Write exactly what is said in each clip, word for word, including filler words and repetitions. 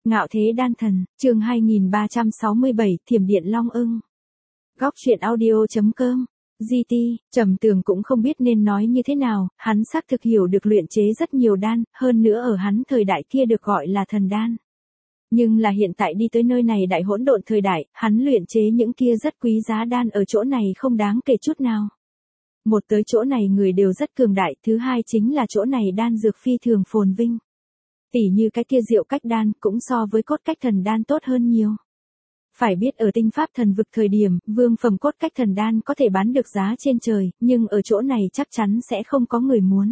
Ngạo thế đan thần, chương hai nghìn ba trăm sáu mươi bảy, Thiểm điện Long ưng. Góc truyện audio chấm com. giê tê, Trầm Tường cũng không biết nên nói như thế nào, hắn xác thực hiểu được luyện chế rất nhiều đan, hơn nữa ở hắn thời đại kia được gọi là thần đan. Nhưng là hiện tại đi tới nơi này đại hỗn độn thời đại, hắn luyện chế những kia rất quý giá đan ở chỗ này không đáng kể chút nào. Một tới chỗ này người đều rất cường đại, thứ hai chính là chỗ này đan dược phi thường phồn vinh. Tỉ như cái kia diệu cách đan cũng so với cốt cách thần đan tốt hơn nhiều. Phải biết ở tinh pháp thần vực thời điểm, vương phẩm cốt cách thần đan có thể bán được giá trên trời, nhưng ở chỗ này chắc chắn sẽ không có người muốn.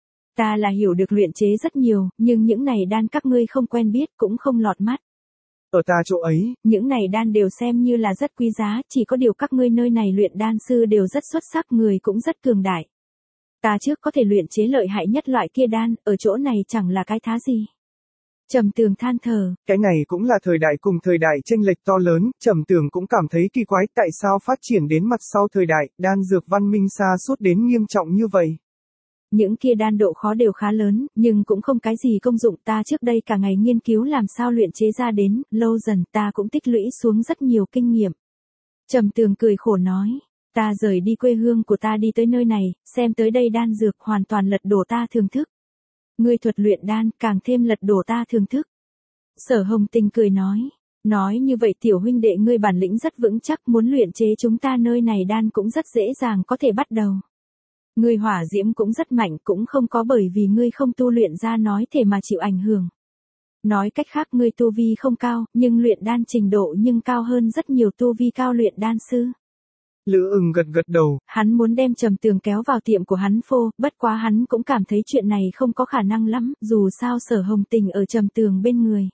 Ta là hiểu được luyện chế rất nhiều, nhưng những này đan các ngươi không quen biết cũng không lọt mắt. Ở ta chỗ ấy, những này đan đều xem như là rất quý giá, chỉ có điều các ngươi nơi này luyện đan sư đều rất xuất sắc, người cũng rất cường đại. Ta trước có thể luyện chế lợi hại nhất loại kia đan, ở chỗ này chẳng là cái thá gì. Trầm Tường than thở. Cái này cũng là thời đại cùng thời đại chênh lệch to lớn, Trầm Tường cũng cảm thấy kỳ quái tại sao phát triển đến mặt sau thời đại, đan dược văn minh xa suốt đến nghiêm trọng như vậy. Những kia đan độ khó đều khá lớn, nhưng cũng không cái gì công dụng, ta trước đây cả ngày nghiên cứu làm sao luyện chế ra đến, lâu dần ta cũng tích lũy xuống rất nhiều kinh nghiệm. Trầm Tường cười khổ nói. Ta rời đi quê hương của ta đi tới nơi này, xem tới đây đan dược hoàn toàn lật đổ ta thưởng thức. Ngươi thuật luyện đan càng thêm lật đổ ta thưởng thức. Sở Hồng Tình cười nói. Nói như vậy tiểu huynh đệ ngươi bản lĩnh rất vững chắc, muốn luyện chế chúng ta nơi này đan cũng rất dễ dàng có thể bắt đầu. Ngươi hỏa diễm cũng rất mạnh, cũng không có bởi vì ngươi không tu luyện ra nói thể mà chịu ảnh hưởng. Nói cách khác ngươi tu vi không cao, nhưng luyện đan trình độ nhưng cao hơn rất nhiều tu vi cao luyện đan sư. Lữ Ưng gật gật đầu. Hắn muốn đem Trầm Tường kéo vào tiệm của hắn phô, bất quá hắn cũng cảm thấy chuyện này không có khả năng lắm, dù sao Sở Hồng Tình ở Trầm Tường bên người.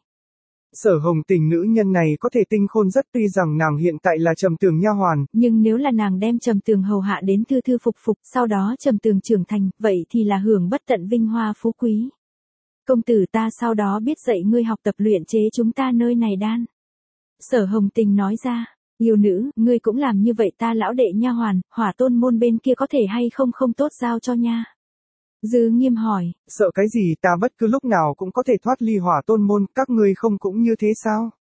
Sở Hồng Tình nữ nhân này có thể tinh khôn rất, tuy rằng nàng hiện tại là Trầm Tường nha hoàn, nhưng nếu là nàng đem Trầm Tường hầu hạ đến thư thư phục phục, sau đó Trầm Tường trưởng thành, vậy thì là hưởng bất tận vinh hoa phú quý. Công tử ta sau đó biết dạy ngươi học tập luyện chế chúng ta nơi này đan. Sở Hồng Tình nói ra. Yêu nữ, ngươi cũng làm như vậy, ta lão đệ nha hoàn, Hỏa Tôn môn bên kia có thể hay không không tốt giao cho nha. Dư Nghiêm hỏi. Sợ cái gì, ta bất cứ lúc nào cũng có thể thoát ly Hỏa Tôn môn, các ngươi không cũng như thế sao?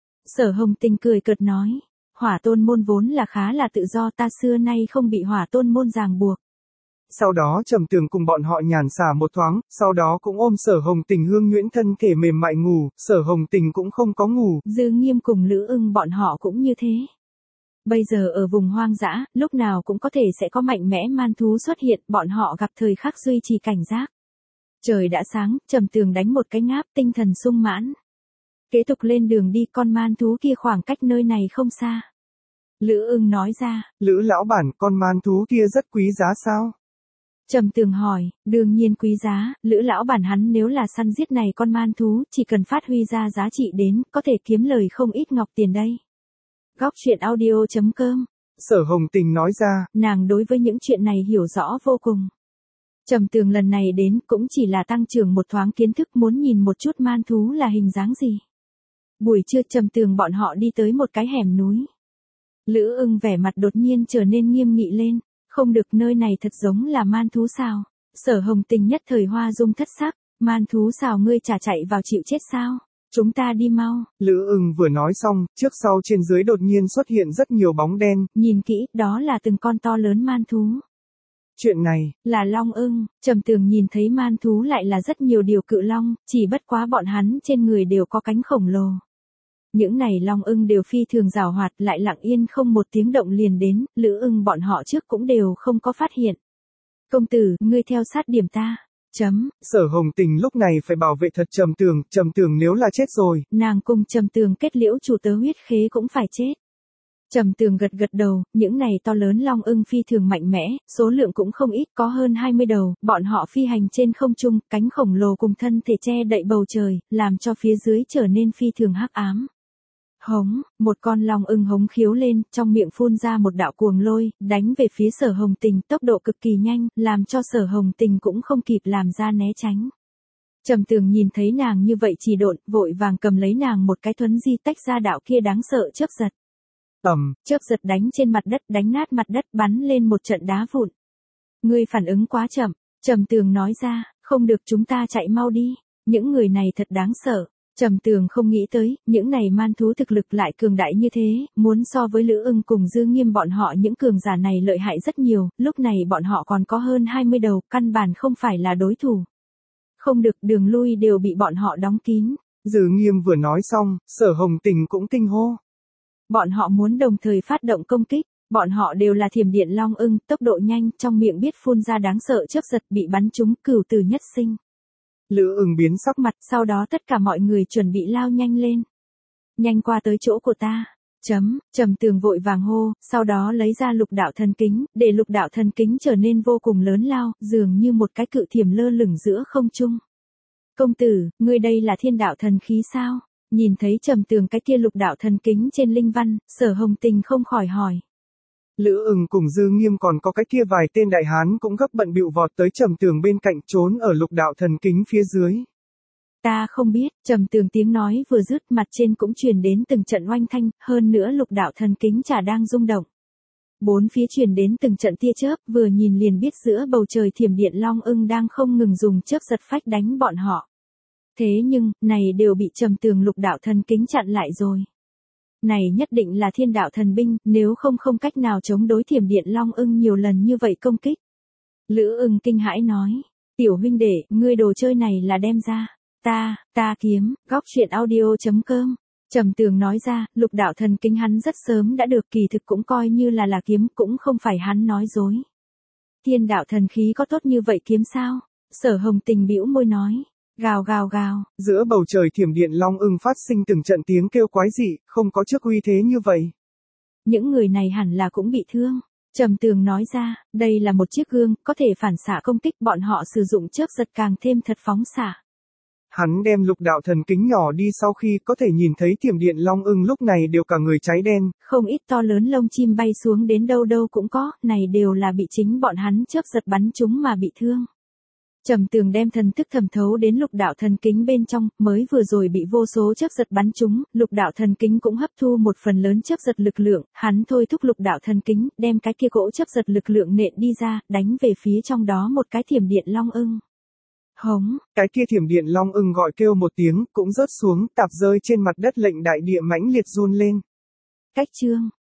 Sở Hồng Tình cười cợt nói. Hỏa Tôn môn vốn là khá là tự do, ta xưa nay không bị Hỏa Tôn môn ràng buộc. Sau đó Trầm Tường cùng bọn họ nhàn xả một thoáng, sau đó cũng ôm Sở Hồng Tình hương nhuyễn thân thể mềm mại ngủ, Sở Hồng Tình cũng không có ngủ. Dư Nghiêm cùng Lữ Ưng bọn họ cũng như thế. Bây giờ ở vùng hoang dã, lúc nào cũng có thể sẽ có mạnh mẽ man thú xuất hiện, bọn họ gặp thời khắc duy trì cảnh giác. Trời đã sáng, Trầm Tường đánh một cái ngáp, tinh thần sung mãn. Kế tục lên đường đi, con man thú kia khoảng cách nơi này không xa. Lữ Ưng nói ra. Lữ lão bản, con man thú kia rất quý giá sao? Trầm Tường hỏi. Đương nhiên quý giá, Lữ lão bản hắn nếu là săn giết này con man thú, chỉ cần phát huy ra giá trị đến, có thể kiếm lời không ít ngọc tiền đây. Góc truyện audio chấm com. Sở Hồng Tình nói ra. Nàng đối với những chuyện này hiểu rõ vô cùng. Trầm Tường lần này đến cũng chỉ là tăng trưởng một thoáng kiến thức, muốn nhìn một chút man thú là hình dáng gì. Buổi trưa Trầm Tường bọn họ đi tới một cái hẻm núi. Lữ Ưng vẻ mặt đột nhiên trở nên nghiêm nghị lên. Không được, nơi này thật giống là man thú sao. Sở Hồng Tình nhất thời hoa dung thất sắc. Man thú sao, ngươi chả chạy vào chịu chết sao? Chúng ta đi mau. Lữ Ưng vừa nói xong, trước sau trên dưới đột nhiên xuất hiện rất nhiều bóng đen. Nhìn kỹ, đó là từng con to lớn man thú. Chuyện này, là long ưng. Trầm Tường nhìn thấy man thú lại là rất nhiều điều cự long, chỉ bất quá bọn hắn trên người đều có cánh khổng lồ. Những này long ưng đều phi thường giàu hoạt, lại lặng yên không một tiếng động liền đến, Lữ Ưng bọn họ trước cũng đều không có phát hiện. Công tử, ngươi theo sát điểm ta. Chấm. Sở Hồng Tình lúc này phải bảo vệ thật Trầm Tường, Trầm Tường nếu là chết rồi. Nàng cùng Trầm Tường kết liễu chủ tớ huyết khế cũng phải chết. Trầm Tường gật gật đầu, những này to lớn long ưng phi thường mạnh mẽ, số lượng cũng không ít, có hơn hai mươi đầu, bọn họ phi hành trên không trung, cánh khổng lồ cùng thân thể che đậy bầu trời, làm cho phía dưới trở nên phi thường hắc ám. Hống, một con long ưng hống khiếu lên, trong miệng phun ra một đạo cuồng lôi, đánh về phía Sở Hồng Tình, tốc độ cực kỳ nhanh, làm cho Sở Hồng Tình cũng không kịp làm ra né tránh. Trầm Tường nhìn thấy nàng như vậy chỉ độn, vội vàng cầm lấy nàng một cái thuấn di tách ra đạo kia đáng sợ chớp giật. Ầm, chớp giật đánh trên mặt đất, đánh nát mặt đất, bắn lên một trận đá vụn. Ngươi phản ứng quá chậm, Trầm Tường nói ra, không được, chúng ta chạy mau đi, những người này thật đáng sợ. Trầm Tường không nghĩ tới, những này man thú thực lực lại cường đại như thế, muốn so với Lữ Ưng cùng Dư Nghiêm bọn họ những cường giả này lợi hại rất nhiều, lúc này bọn họ còn có hơn hai mươi đầu, căn bản không phải là đối thủ. Không được, đường lui đều bị bọn họ đóng kín. Dư Nghiêm vừa nói xong, Sở Hồng Tình cũng kinh hô. Bọn họ muốn đồng thời phát động công kích, bọn họ đều là thiểm điện long ưng, tốc độ nhanh, trong miệng biết phun ra đáng sợ chớp giật bị bắn trúng, cửu tử nhất sinh. Lữ Ưng biến sắc mặt, sau đó tất cả mọi người chuẩn bị lao nhanh lên. Nhanh qua tới chỗ của ta. Chấm, Trầm Tường vội vàng hô, sau đó lấy ra lục đạo thần kính, để lục đạo thần kính trở nên vô cùng lớn lao, dường như một cái cự thiểm lơ lửng giữa không trung. Công tử, ngươi đây là thiên đạo thần khí sao? Nhìn thấy Trầm Tường cái kia lục đạo thần kính trên linh văn, Sở Hồng Tình không khỏi hỏi. Lữ Ưng cùng Dư Nghiêm còn có cái kia vài tên đại hán cũng gấp bận bịu vọt tới Trầm Tường bên cạnh trốn ở lục đạo thần kính phía dưới. Ta không biết, Trầm Tường tiếng nói vừa dứt mặt trên cũng truyền đến từng trận oanh thanh, hơn nữa lục đạo thần kính chả đang rung động. Bốn phía truyền đến từng trận tia chớp, vừa nhìn liền biết giữa bầu trời thiểm điện long ưng đang không ngừng dùng chớp giật phách đánh bọn họ. Thế nhưng, này đều bị Trầm Tường lục đạo thần kính chặn lại rồi. Này nhất định là thiên đạo thần binh, nếu không không cách nào chống đối thiểm điện long ưng nhiều lần như vậy công kích. Lữ Ưng kinh hãi nói, tiểu huynh đệ, ngươi đồ chơi này là đem ra. Ta, ta kiếm, góc truyện audio chấm com. Trầm Tường nói ra, lục đạo thần kính hắn rất sớm đã được, kỳ thực cũng coi như là là kiếm, cũng không phải hắn nói dối. Thiên đạo thần khí có tốt như vậy kiếm sao? Sở Hồng Tình bĩu môi nói. Gào gào gào, giữa bầu trời thiểm điện long ưng phát sinh từng trận tiếng kêu quái dị, không có trước uy thế như vậy. Những người này hẳn là cũng bị thương. Trầm Tường nói ra, đây là một chiếc gương, có thể phản xạ công kích, bọn họ sử dụng chớp giật càng thêm thật phóng xạ. Hắn đem lục đạo thần kính nhỏ đi sau khi có thể nhìn thấy thiểm điện long ưng lúc này đều cả người cháy đen. Không ít to lớn lông chim bay xuống đến đâu đâu cũng có, này đều là bị chính bọn hắn chớp giật bắn chúng mà bị thương. Trầm Tường đem thần thức thẩm thấu đến lục đạo thần kính bên trong, mới vừa rồi bị vô số chớp giật bắn trúng, lục đạo thần kính cũng hấp thu một phần lớn chớp giật lực lượng, hắn thôi thúc lục đạo thần kính, đem cái kia cỗ chớp giật lực lượng nện đi ra, đánh về phía trong đó một cái thiểm điện long ưng. Hống, cái kia thiểm điện long ưng gọi kêu một tiếng, cũng rớt xuống, tạp rơi trên mặt đất, lệnh đại địa mãnh liệt run lên. Cách chương